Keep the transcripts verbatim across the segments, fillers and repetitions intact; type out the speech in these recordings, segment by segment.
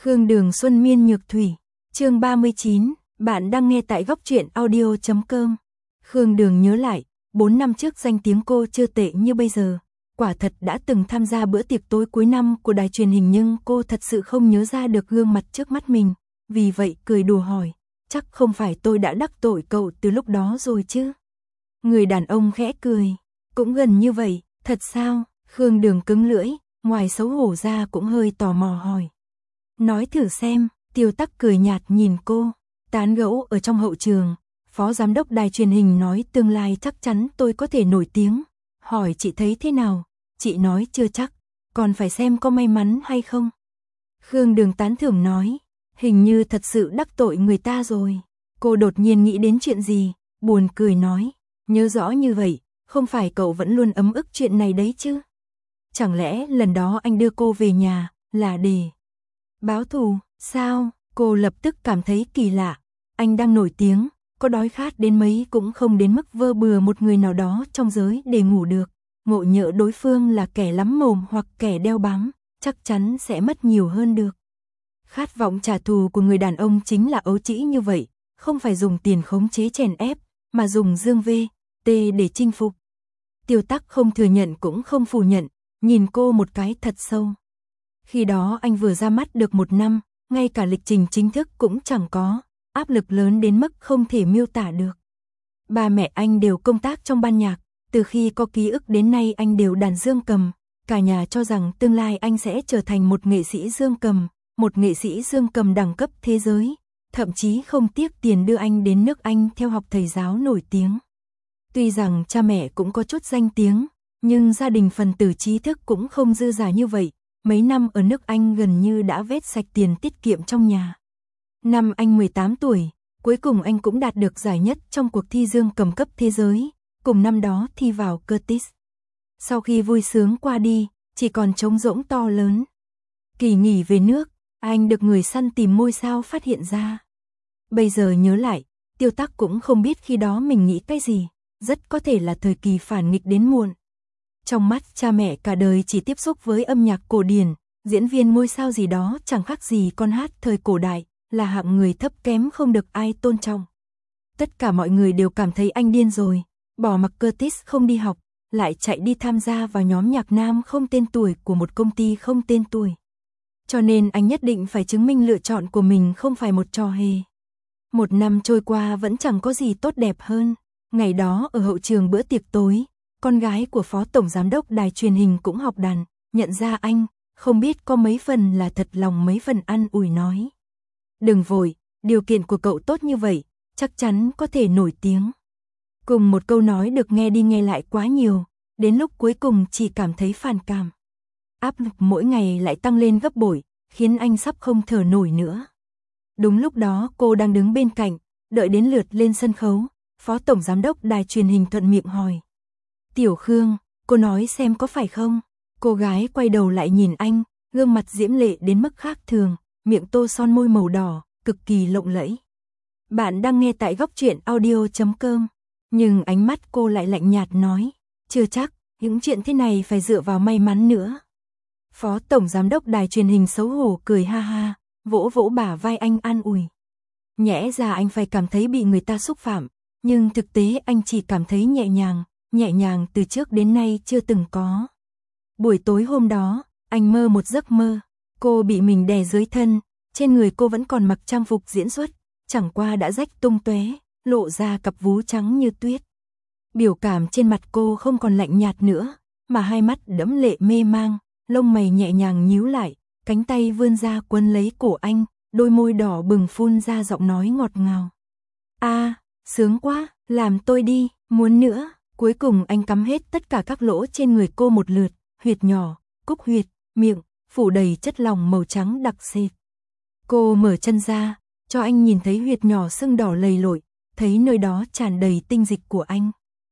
Khương Đường Xuân Miên Nhược Thủy, chương ba mươi chín, bạn đang nghe tại góc truyện audio chấm com. Khương Đường nhớ lại, bốn năm trước danh tiếng cô chưa tệ như bây giờ. Quả thật đã từng tham gia bữa tiệc tối cuối năm của đài truyền hình nhưng cô thật sự không nhớ ra được gương mặt trước mắt mình. Vì vậy cười đùa hỏi, chắc không phải tôi đã đắc tội cậu từ lúc đó rồi chứ? Người đàn ông khẽ cười, cũng gần như vậy, thật sao? Khương Đường cứng lưỡi, ngoài xấu hổ ra cũng hơi tò mò hỏi. Nói thử xem, Tiêu Tắc cười nhạt nhìn cô, tán gẫu ở trong hậu trường, phó giám đốc đài truyền hình nói tương lai chắc chắn tôi có thể nổi tiếng. Hỏi chị thấy thế nào? Chị nói chưa chắc, còn phải xem có may mắn hay không. Khương Đường tán thưởng nói, hình như thật sự đắc tội người ta rồi. Cô đột nhiên nghĩ đến chuyện gì, buồn cười nói, nhớ rõ như vậy, không phải cậu vẫn luôn ấm ức chuyện này đấy chứ? Chẳng lẽ lần đó anh đưa cô về nhà, là để báo thù, sao? Cô lập tức cảm thấy kỳ lạ, anh đang nổi tiếng, có đói khát đến mấy cũng không đến mức vơ bừa một người nào đó trong giới để ngủ được. Ngộ nhỡ đối phương là kẻ lắm mồm hoặc kẻ đeo bám, chắc chắn sẽ mất nhiều hơn được. Khát vọng trả thù của người đàn ông chính là ấu trĩ như vậy, không phải dùng tiền khống chế chèn ép, mà dùng dương vê, tê để chinh phục. Tiêu Tắc không thừa nhận cũng không phủ nhận, nhìn cô một cái thật sâu. Khi đó anh vừa ra mắt được một năm, ngay cả lịch trình chính thức cũng chẳng có, áp lực lớn đến mức không thể miêu tả được. Ba mẹ anh đều công tác trong ban nhạc, từ khi có ký ức đến nay anh đều đàn dương cầm, cả nhà cho rằng tương lai anh sẽ trở thành một nghệ sĩ dương cầm, một nghệ sĩ dương cầm đẳng cấp thế giới, thậm chí không tiếc tiền đưa anh đến nước Anh theo học thầy giáo nổi tiếng. Tuy rằng cha mẹ cũng có chút danh tiếng, nhưng gia đình phần tử trí thức cũng không dư dả như vậy, mấy năm ở nước Anh gần như đã vét sạch tiền tiết kiệm trong nhà. Năm anh mười tám tuổi, cuối cùng anh cũng đạt được giải nhất trong cuộc thi dương cầm cấp thế giới, cùng năm đó thi vào Curtis. Sau khi vui sướng qua đi, chỉ còn trống rỗng to lớn. Kỳ nghỉ về nước, anh được người săn tìm ngôi sao phát hiện ra. Bây giờ nhớ lại, Tiêu Tắc cũng không biết khi đó mình nghĩ cái gì, rất có thể là thời kỳ phản nghịch đến muộn. Trong mắt cha mẹ cả đời chỉ tiếp xúc với âm nhạc cổ điển, diễn viên ngôi sao gì đó chẳng khác gì con hát thời cổ đại, là hạng người thấp kém không được ai tôn trọng. Tất cả mọi người đều cảm thấy anh điên rồi, bỏ mặc Curtis không đi học, lại chạy đi tham gia vào nhóm nhạc nam không tên tuổi của một công ty không tên tuổi. Cho nên anh nhất định phải chứng minh lựa chọn của mình không phải một trò hề. Một năm trôi qua vẫn chẳng có gì tốt đẹp hơn. Ngày đó ở hậu trường bữa tiệc tối, con gái của phó tổng giám đốc đài truyền hình cũng học đàn, nhận ra anh, không biết có mấy phần là thật lòng mấy phần ăn ủi nói. Đừng vội, điều kiện của cậu tốt như vậy, chắc chắn có thể nổi tiếng. Cùng một câu nói được nghe đi nghe lại quá nhiều, đến lúc cuối cùng chỉ cảm thấy phản cảm. Áp lực mỗi ngày lại tăng lên gấp bội, khiến anh sắp không thở nổi nữa. Đúng lúc đó cô đang đứng bên cạnh, đợi đến lượt lên sân khấu, phó tổng giám đốc đài truyền hình thuận miệng hỏi. Tiểu Khương, cô nói xem có phải không? Cô gái quay đầu lại nhìn anh, gương mặt diễm lệ đến mức khác thường, miệng tô son môi màu đỏ, cực kỳ lộng lẫy. Bạn đang nghe tại góc truyện audio chấm com, nhưng ánh mắt cô lại lạnh nhạt nói, chưa chắc, những chuyện thế này phải dựa vào may mắn nữa. Phó tổng giám đốc đài truyền hình xấu hổ cười ha ha, vỗ vỗ bả vai anh an ủi. Nhẽ ra anh phải cảm thấy bị người ta xúc phạm, nhưng thực tế anh chỉ cảm thấy nhẹ nhàng, nhẹ nhàng từ trước đến nay chưa từng có. Buổi tối hôm đó, anh mơ một giấc mơ, cô bị mình đè dưới thân, trên người cô vẫn còn mặc trang phục diễn xuất, chẳng qua đã rách tung tóe, lộ ra cặp vú trắng như tuyết. Biểu cảm trên mặt cô không còn lạnh nhạt nữa, mà hai mắt đẫm lệ mê mang, lông mày nhẹ nhàng nhíu lại, cánh tay vươn ra quấn lấy cổ anh, đôi môi đỏ bừng phun ra giọng nói ngọt ngào. A, à, sướng quá, làm tôi đi, muốn nữa. Cuối cùng anh cắm hết tất cả các lỗ trên người cô một lượt, huyệt nhỏ, cúc huyệt, miệng, phủ đầy chất lỏng màu trắng đặc sệt. Cô mở chân ra, cho anh nhìn thấy huyệt nhỏ sưng đỏ lầy lội, thấy nơi đó tràn đầy tinh dịch của anh.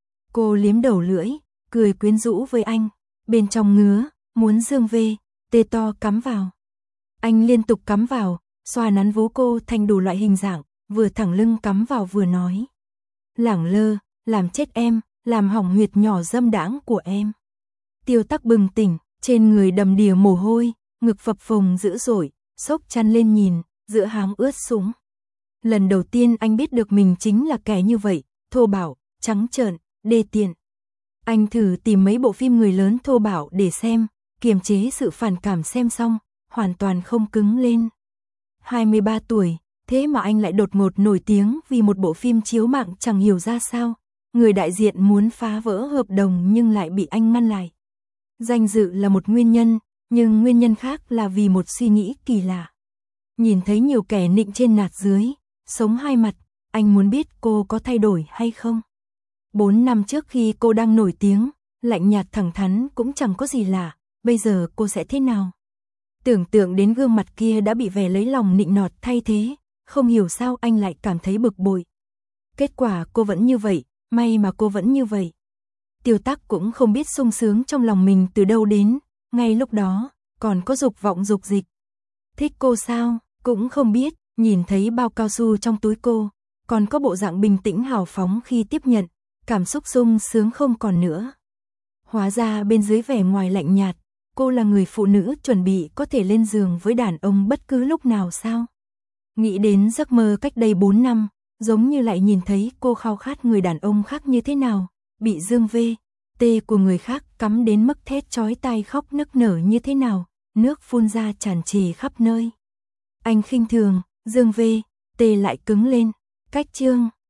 Cô liếm đầu lưỡi, cười quyến rũ với anh, bên trong ngứa, muốn dương vê, tê to cắm vào. Anh liên tục cắm vào, xoa nắn vú cô thành đủ loại hình dạng, vừa thẳng lưng cắm vào vừa nói. Lẳng lơ, làm chết em, làm hỏng huyệt nhỏ dâm đãng của em. Tiêu Tắc bừng tỉnh, trên người đầm đìa mồ hôi, ngực phập phồng dữ dội, xốc chăn lên nhìn, giữa háng ướt sũng. Lần đầu tiên anh biết được mình chính là kẻ như vậy, thô bạo, trắng trợn, đê tiện. Anh thử tìm mấy bộ phim người lớn thô bạo để xem, kiềm chế sự phản cảm xem xong, hoàn toàn không cứng lên. hai mươi ba tuổi, thế mà anh lại đột ngột nổi tiếng vì một bộ phim chiếu mạng chẳng hiểu ra sao. Người đại diện muốn phá vỡ hợp đồng nhưng lại bị anh ngăn lại. Danh dự là một nguyên nhân, nhưng nguyên nhân khác là vì một suy nghĩ kỳ lạ. Nhìn thấy nhiều kẻ nịnh trên nạt dưới, sống hai mặt, anh muốn biết cô có thay đổi hay không. Bốn năm trước khi cô đang nổi tiếng, lạnh nhạt thẳng thắn cũng chẳng có gì lạ, bây giờ cô sẽ thế nào? Tưởng tượng đến gương mặt kia đã bị vẻ lấy lòng nịnh nọt thay thế, không hiểu sao anh lại cảm thấy bực bội. Kết quả cô vẫn như vậy, may mà cô vẫn như vậy. Tiêu Tắc cũng không biết sung sướng trong lòng mình từ đâu đến, ngay lúc đó, còn có dục vọng dục dịch. Thích cô sao, cũng không biết, nhìn thấy bao cao su trong túi cô, còn có bộ dạng bình tĩnh hào phóng khi tiếp nhận, cảm xúc sung sướng không còn nữa. Hóa ra bên dưới vẻ ngoài lạnh nhạt, cô là người phụ nữ chuẩn bị có thể lên giường với đàn ông bất cứ lúc nào sao? Nghĩ đến giấc mơ cách đây bốn năm, giống như lại nhìn thấy cô khao khát người đàn ông khác như thế nào, bị Dương V, T của người khác cắm đến mức thét chói tai khóc nức nở như thế nào, nước phun ra tràn trề khắp nơi. Anh khinh thường, Dương V, T lại cứng lên, cách chương.